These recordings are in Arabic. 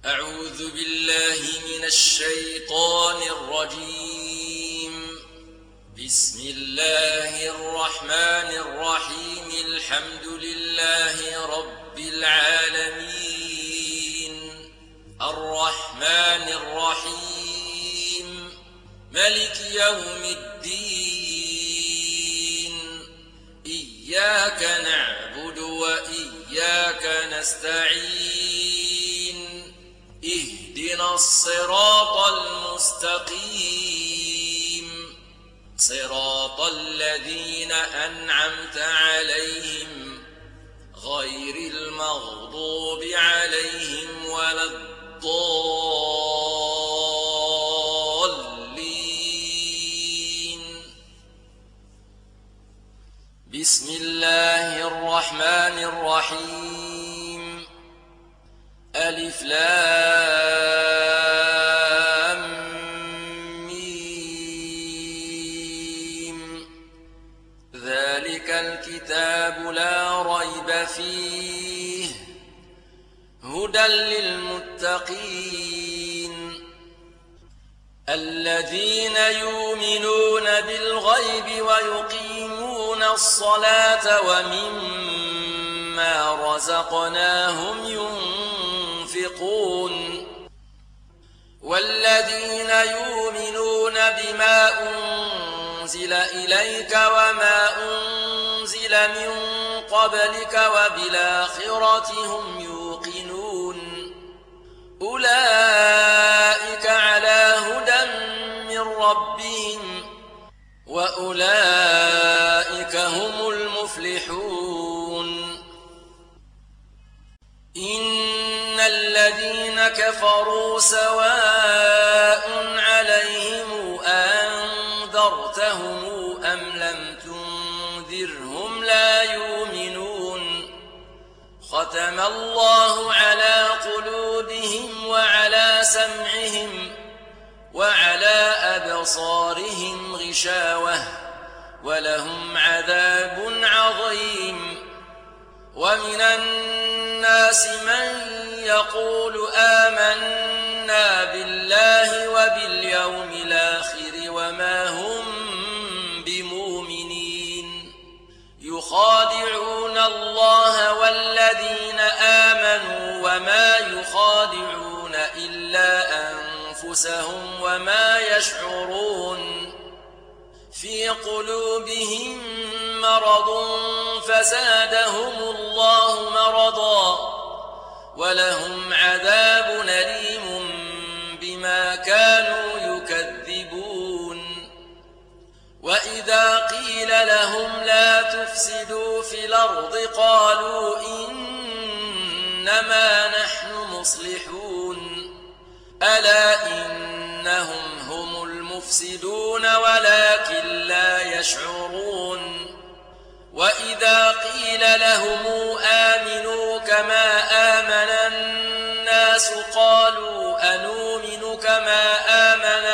أعوذ بالله من الشيطان الرجيم. بسم الله الرحمن الرحيم. الحمد لله رب العالمين الرحمن الرحيم ملك يوم الدين إياك نعبد وإياك نستعين اهدنا الصراط المستقيم صراط الذين أنعمت عليهم غير المغضوب عليهم ولا الضالين. بسم الله الرحمن الرحيم. ألف لام ميم. ذلك الكتاب لا ريب فيه هدى للمتقين الذين يؤمنون بالغيب ويقيمون الصلاة ومما رزقناهم ينفقون والذين يؤمنون بما أنزل إليك وما أنزل من قبلك وبالآخرة هم يوقنون أولئك على هدى من ربهم وأولئك هم المفلحون. إن الذين كفروا سواء عليهم أنذرتهم أم لم تنذرهم لا يؤمنون. ختم الله على قلوبهم وعلى سمعهم وعلى أبصارهم غشاوة ولهم عذاب عظيم. ومن الناس من يقول آمنا بالله وباليوم الآخر وما هم بمؤمنين يخادعون الله والذين آمنوا وما يخادعون إلا أنفسهم وما يشعرون. في قلوبهم مرض فزادهم الله مرضا ولهم عذاب أليم بما كانوا يكذبون. وإذا قيل لهم لا تفسدوا في الأرض قالوا إنما نحن مصلحون ألا إنهم هم المفسدون ولكن لا يشعرون. وإذا قيل لهم آمنوا كما آمن الناس قالوا أنؤمن كما آمن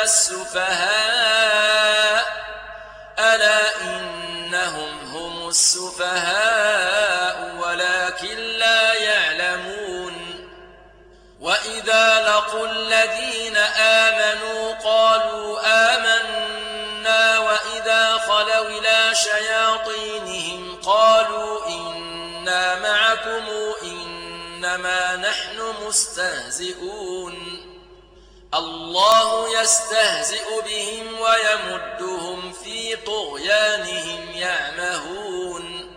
السفهاء ألا إنهم هم السفهاء ولكن لا يعلمون. وإذا لقوا الذين آمنوا قالوا آمنا وإذا خلوا إلى شياطينهم قالوا إنا معكم إنما نحن مستهزئون. الله يستهزئ بهم ويمدهم في طغيانهم يعمهون.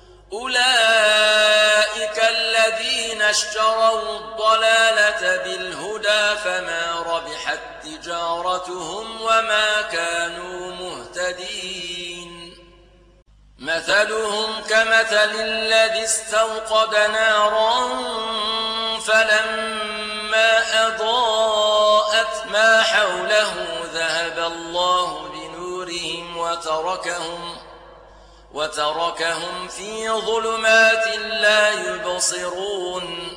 أولئك الذين اشتروا الضلالة بالهدى فما ربحت تجارتهم وما كانوا مهتدين. مثلهم كمثل الذي استوقد نارا فلما أضاءت ما حوله ذهب الله بنورهم وتركهم في ظلمات لا يبصرون.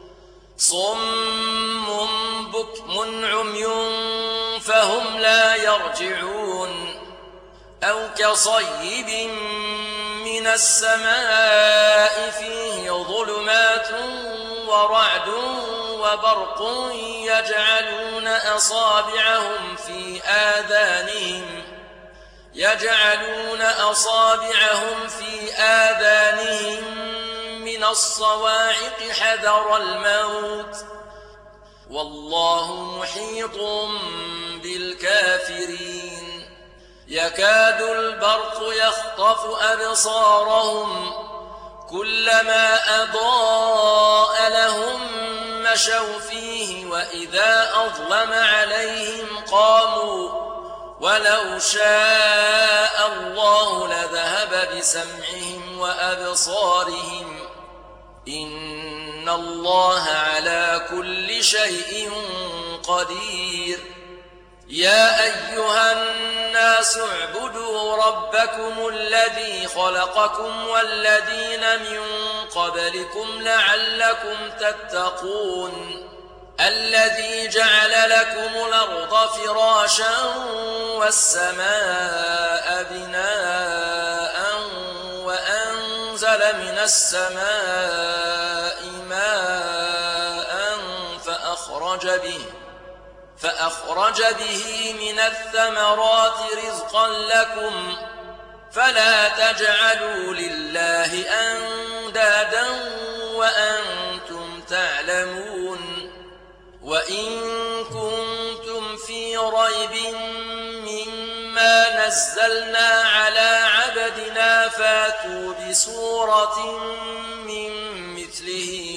صم بكم عمي فهم لا يرجعون. أو كصيب من السماء فيه ظلمات ورعد وبرق يجعلون أصابعهم في آذانهم من الصواعق حذر الموت والله محيط بالكافرين يكاد البرق يخطف أبصارهم كلما أضاء لهم مشوا فيه وإذا أظلم عليهم قاموا ولو شاء الله لذهب بسمعهم وأبصارهم إن الله على كل شيء قدير يا أيها الناس اعبدوا ربكم الذي خلقكم والذين من قبلكم لعلكم تتقون الذي جعل لكم الأرض فراشا والسماء بناء وأنزل من السماء ماء فأخرج به من الثمرات رزقا لكم فلا تجعلوا لله أندادا وأنتم تعلمون وإن كنتم في ريب مما نزلنا على عبدنا فاتوا بسورة من مثله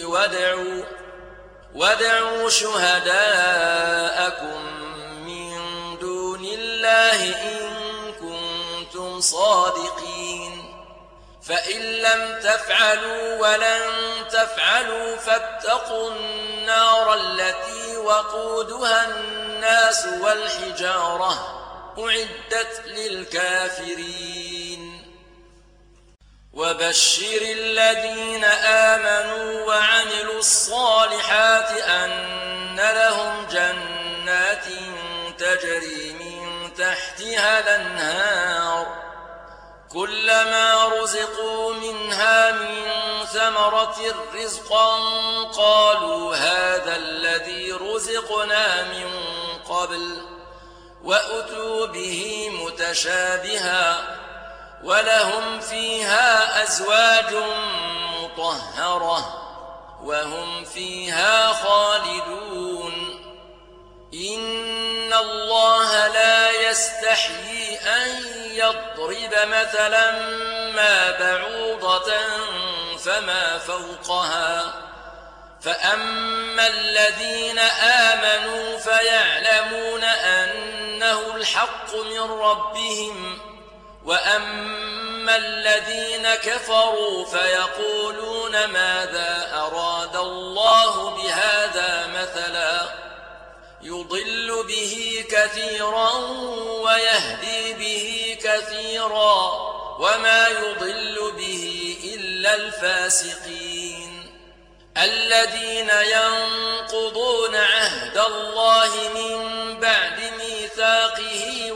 وادعوا شهداءكم من دون الله إن كنتم صادقين فإن لم تفعلوا ولن تفعلوا فاتقوا النار التي وقودها الناس والحجارة أعدت للكافرين وبشر الذين آمنوا وعملوا الصالحات أن لهم جنات تجري من تحتها الأنهار كلما رزقوا منها من ثمرة رزقا قالوا هذا الذي رزقنا من قبل وأتوا به متشابها ولهم فيها أزواج مطهرة وهم فيها خالدون إن الله لا يستحيي أن يضرب مثلا ما بعوضة فما فوقها فأما الذين آمنوا فيعلمون أنه الحق من ربهم وأما الذين كفروا فيقولون ماذا أراد الله بهذا مثلا يضل به كثيرا ويهدي به كثيرا وما يضل به إلا الفاسقين الذين ينقضون عهد الله من بعد ميثاقه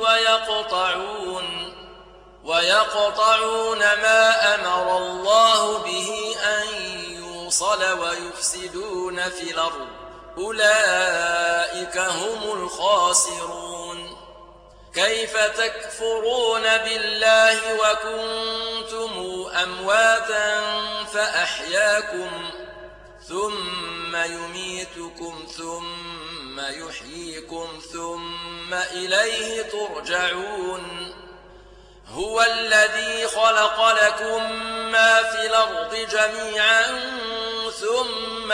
ويقطعون ما أمر الله به أن يوصل ويفسدون في الأرض أولئك هم الخاسرون كيف تكفرون بالله وكنتم أمواتا فأحياكم ثم يميتكم ثم يحييكم ثم إليه ترجعون هو الذي خلق لكم ما في الأرض جميعا ثم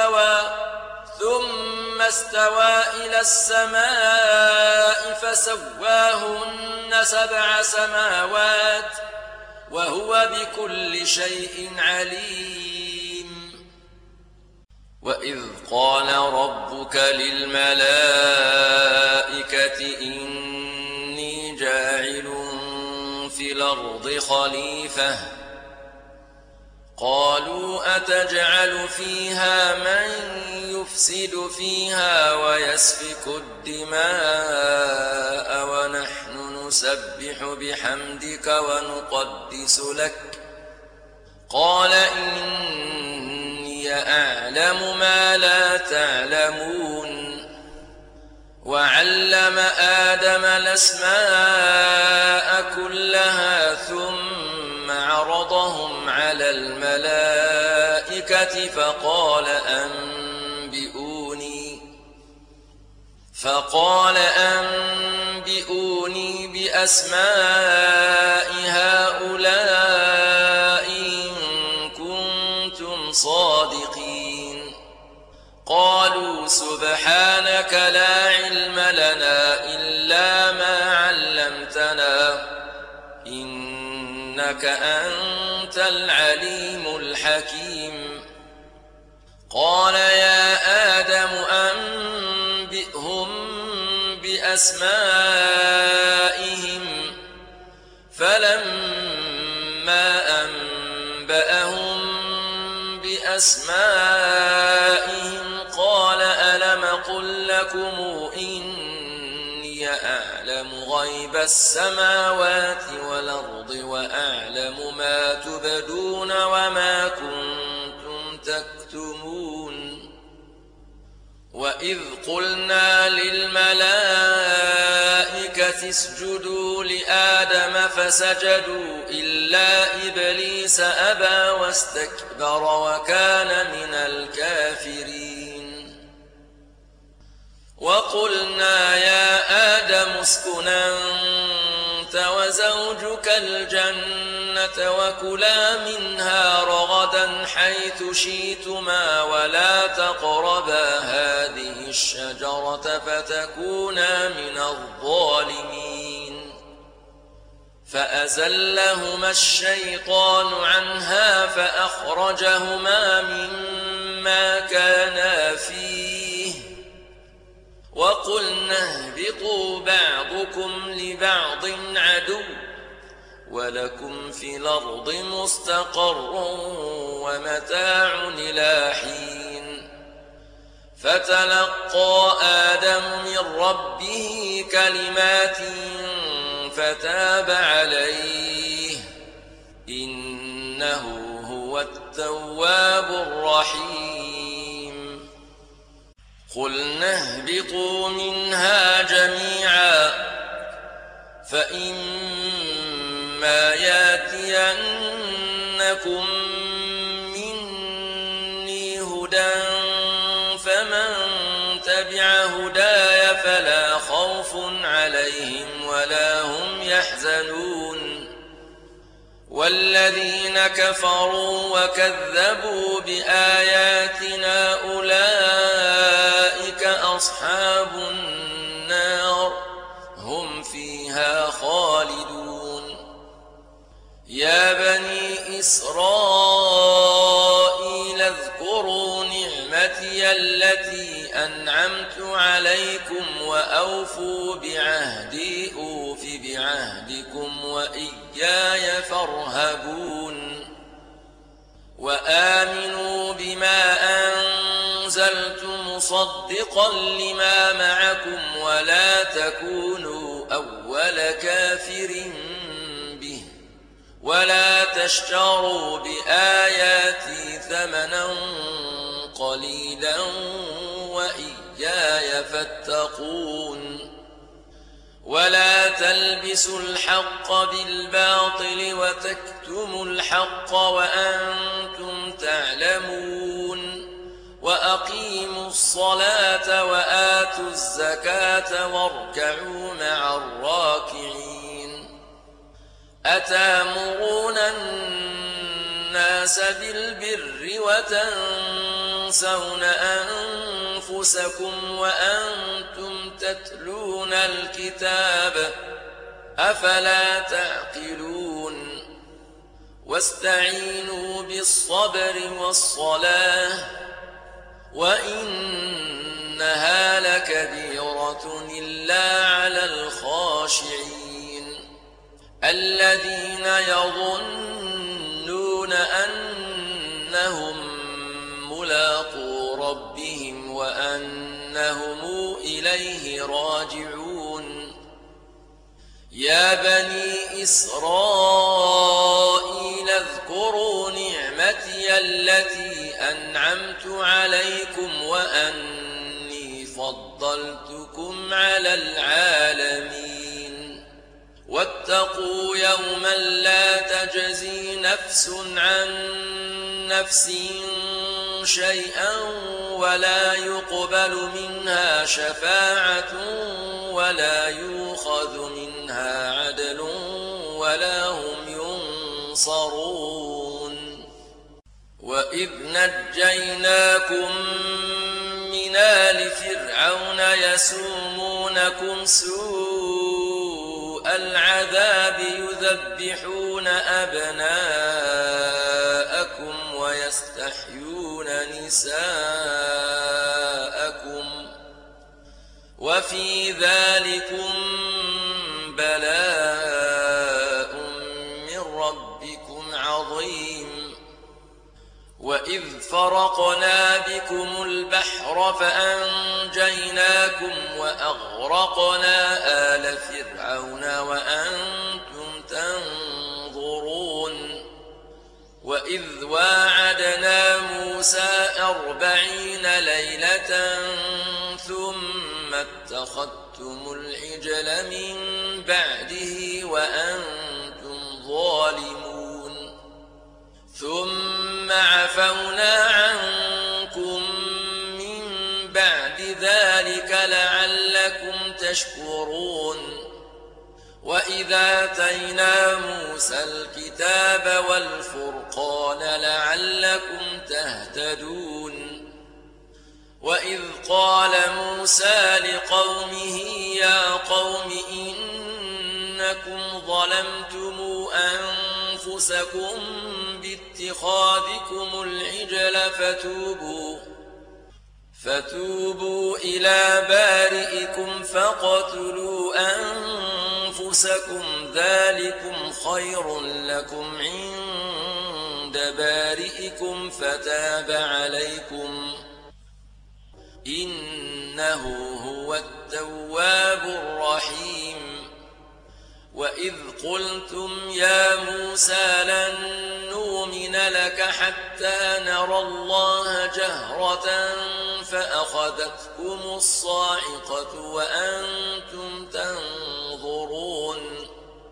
استوى إلى السماء فسواهن 7 سماوات وهو بكل شيء عليم وإذ قال ربك للملائكة إني جاعل في الأرض خليفة قالوا أتجعل فيها من يفسد فيها ويسفك الدماء ونحن نسبح بحمدك ونقدس لك قال إني أعلم يعلم ما لا تعلمون وعلم آدم الأسماء كلها ثم عرضهم على الملائكة فقال أنبئوني بأسماء هؤلاء إن كنتم صادقين قالوا سبحانك لا علم لنا إلا ما علمتنا إنك أنت العليم الحكيم قال يا آدم أنبئهم بأسمائهم فلما أنبأهم بأسمائهم قال ألم قل لكم إني أعلم غيب السماوات والأرض وأعلم ما تبدون وما كنتم تكتمون وإذ قلنا للملائكة اسجدوا لآدم فسجدوا إلا إبليس أبى واستكبر وكان من الكافرين وقلنا يا آدم اسكن أنت وزوجك الجنة وكلا منها رغدا حيث شئتما ولا تقربا هذه الشجرة فتكونا من الظالمين فأزلهما الشيطان عنها فأخرجهما مما كانا فيه وقلنا اهبطوا بعضكم لبعض عدو ولكم في الأرض مستقر ومتاع إلى حين فتلقى آدم من ربه كلمات فتاب عليه إنه هو التواب الرحيم قلنا اهبطوا منها جميعا فإما ياتينكم مني هدى فمن تبع هداي فلا خوف عليهم ولا هم يحزنون والذين كفروا وكذبوا بآياتنا أولئك أصحاب النار هم فيها خالدون يا بني إسرائيل اذكروا نعمتي التي أنعمت عليكم وأوفوا بعهدي أوف بعهدكم وإياي فارهبون وآمنوا بما أنزلت مصدقا لما معكم ولا تكونوا أول كافر به ولا تشتروا بآياتي ثمنا قليلا وإياي فاتقون ولا تلبسوا الحق بالباطل وتكتموا الحق وأنتم تعلمون وأقيموا الصلاة وآتوا الزكاة واركعوا مع الراكعين أتأمرون الناس بالبر وتنسون أنفسكم وأنتم تتلون الكتاب أفلا تعقلون واستعينوا بالصبر والصلاة وإنها لكبيرة إلا على الخاشعين الذين يظنون أنهم ملاقو ربهم وأنهم إليه راجعون يا بني إسرائيل اذكروا نعمتي التي أنعمت عليكم وأني فضلتكم على العالمين واتقوا يوما لا تجزي نفس عن نفس شيئا ولا يقبل منها شفاعة ولا يؤخذ منها عدل ولا هم ينصرون وإذ نجيناكم من آل فرعون يسومونكم سوء العذاب يذبحون أبناءكم ويستحيون نساءكم وفي ذلكم بلاء من ربكم عظيم وإذ فرقنا بكم البحر فأنجيناكم وأغرقنا آل فرعون وأنتم تنظرون وإذ واعدنا موسى 40 ليلة ثم اتخذتم العجل من بعده وأنتم ظالمون ثم عفونا عنكم من بعد ذلك لعلكم تشكرون وإذا آتينا موسى الكتاب والفرقان لعلكم تهتدون وإذ قال موسى لقومه يا قوم إنكم ظلمتم أنفسكم باتخاذكم العجل فتوبوا إلى بارئكم فاقتلوا أنفسكم ذلكم خير لكم عند بارئكم فتاب عليكم إنه هو التواب الرحيم وإذ قلتم يا موسى لن نؤمن لك حتى نرى الله جهرة فأخذتكم الصاعقة وأنتم تنظرون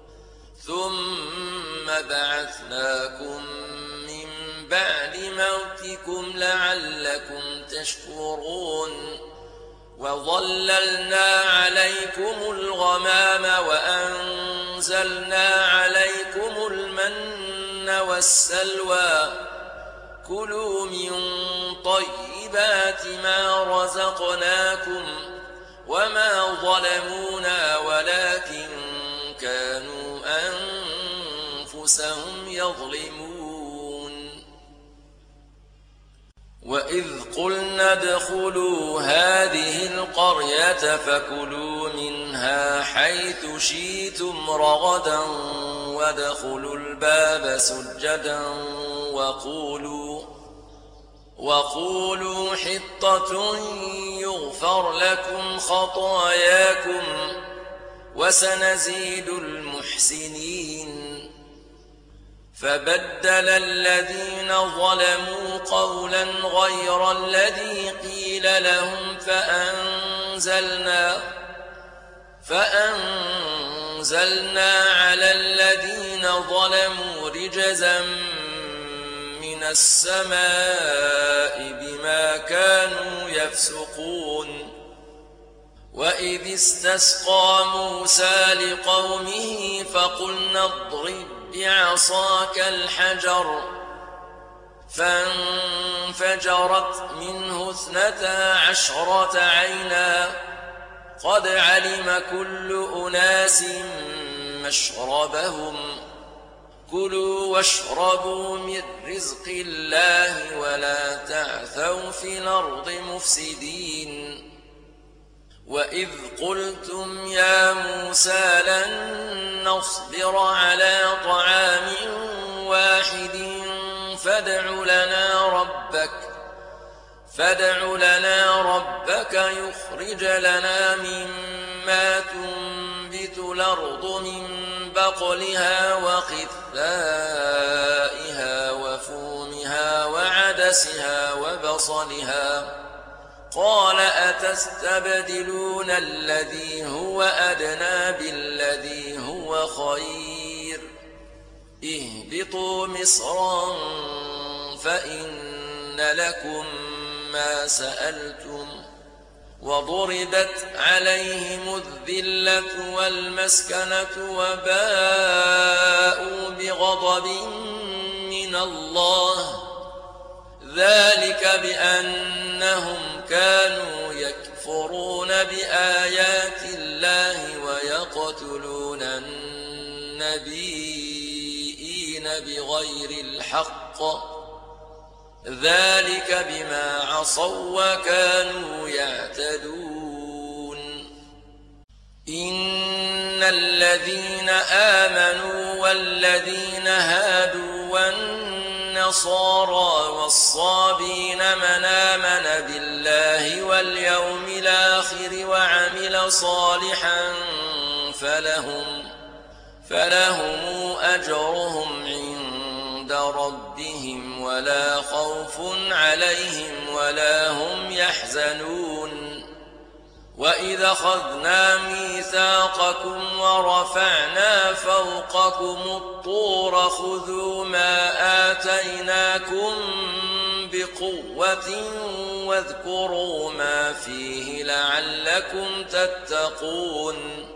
ثم بعثناكم من بعد موتكم لعلكم تشكرون وظللنا عليكم الغمام وأنزلنا عليكم المن والسلوى كلوا من طيبات ما رزقناكم وما ظلمونا ولكن كانوا أنفسهم يظلمون وإذ قلنا ادخلوا هذه القرية فكلوا منها حيث شئتم رغدا وادخلوا الباب سجدا وقولوا حطة يغفر لكم خطاياكم وسنزيد المحسنين فبدل الذين ظلموا قولا غير الذي قيل لهم فأنزلنا على الذين ظلموا رجزا من السماء بما كانوا يفسقون وإذ استسقى موسى لقومه فقلنا اضرب بعصاك الحجر فانفجرت منه 12 عينا قد علم كل أناس مشربهم كلوا واشربوا من رزق الله ولا تعثوا في الأرض مفسدين وإذ قلتم يا موسى لن نصبر على طعام واحد فادع لنا ربك يخرج لنا مما تنبت الأرض من بقلها وقثائها وفومها وعدسها وبصلها قال أتستبدلون الذي هو أدنى بالذي هو خير اهبطوا مصرا فإن لكم ما سألتم وضربت عليهم الذلة والمسكنة وباءوا بغضب من الله ذلك بأنهم كانوا يكفرون بآيات الله ويقتلون النبيين بغير الحق ذلك بما عصوا وكانوا يعتدون إن الذين آمنوا والذين هادوا والنصارى والصابين من آمن بالله واليوم الآخر وعمل صالحا فلهم أجرهم عند ربهم ولا خوف عليهم ولا هم يحزنون وإذا أخذنا ميثاقكم ورفعنا فوقكم الطور خذوا ما آتيناكم بقوة واذكروا ما فيه لعلكم تتقون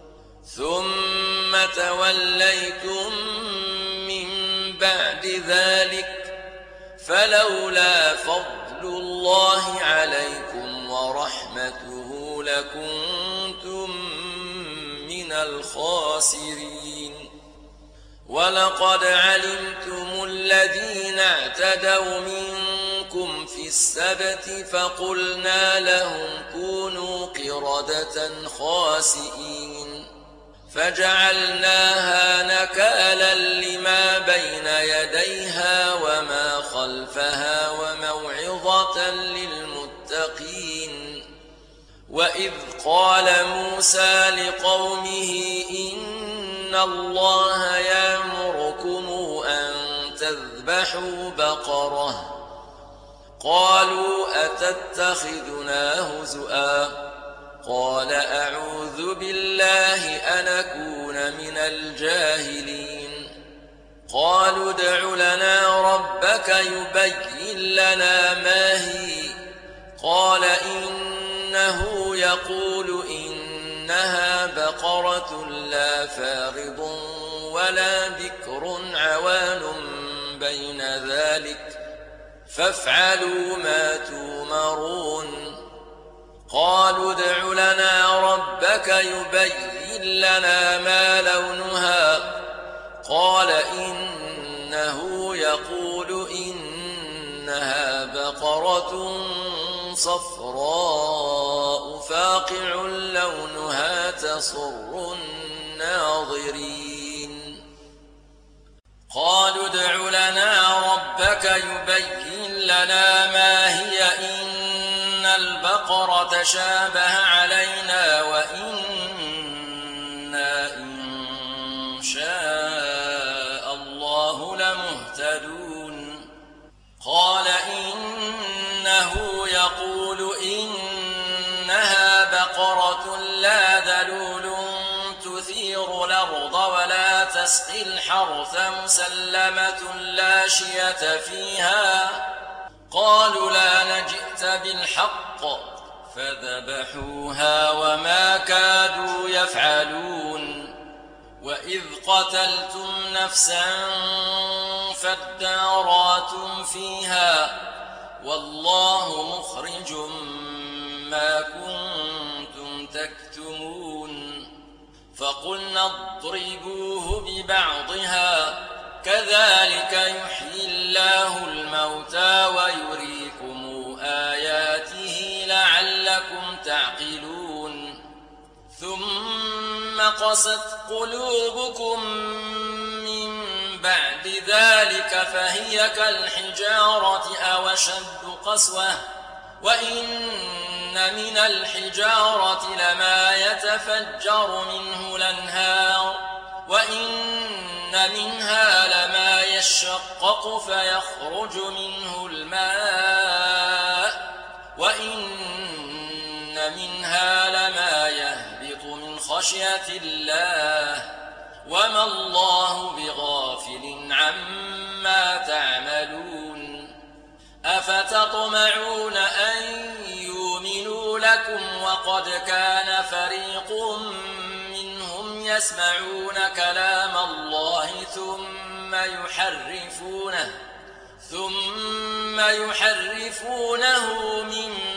ثم توليتم من بعد ذلك فلولا فضل الله عليكم ورحمته لكنتم من الخاسرين ولقد علمتم الذين اعتدوا منكم في السبت فقلنا لهم كونوا قردة خاسئين فجعلناها نكالا لما بين يديها وما خلفها وموعظة للمتقين وإذ قال موسى لقومه إن الله يأمركم أن تذبحوا بقرة قالوا أتتخذنا هزؤا قال أعوذ بالله أن أكون من الجاهلين قالوا ادع لنا ربك يبين لنا ما هي قال إنه يقول إنها بقرة لا فارض ولا بكر عوان بين ذلك فافعلوا ما تؤمرون قالوا ادع لنا ربك يبين لنا ما لونها قال إنه يقول إنها بقرة صفراء فاقع لونها تسر الناظرين قالوا ادع لنا ربك يبين لنا ما هي إن البقرة شابه علينا وإنا إن شاء الله لمهتدون قال إنه يقول إنها بقرة لا ذلول تثير الأرض ولا تسقي الحرث مسلمة لا شية فيها قالوا لا نجئت بالحق فذبحوها وما كادوا يفعلون وإذ قتلتم نفسا فادارأتم فيها والله مخرج ما كنتم تكتمون فقلنا اضربوه ببعضها كذلك يحيي الله الموتى ويريكم آياته لعلكم تعقلون ثم قست قلوبكم من بعد ذلك فهي كالحجارة أو أشد قسوة وإن من الحجارة لما يتفجر منه الأنهار وإن منها لما يشقق فيخرج منه الماء وإن منها لما يهبط من خشية الله وما الله بغافل عما تعملون أفتطمعون أن يؤمنوا لكم وقد كان فريق منهم يسمعون كلام الله ثم يحرفونه من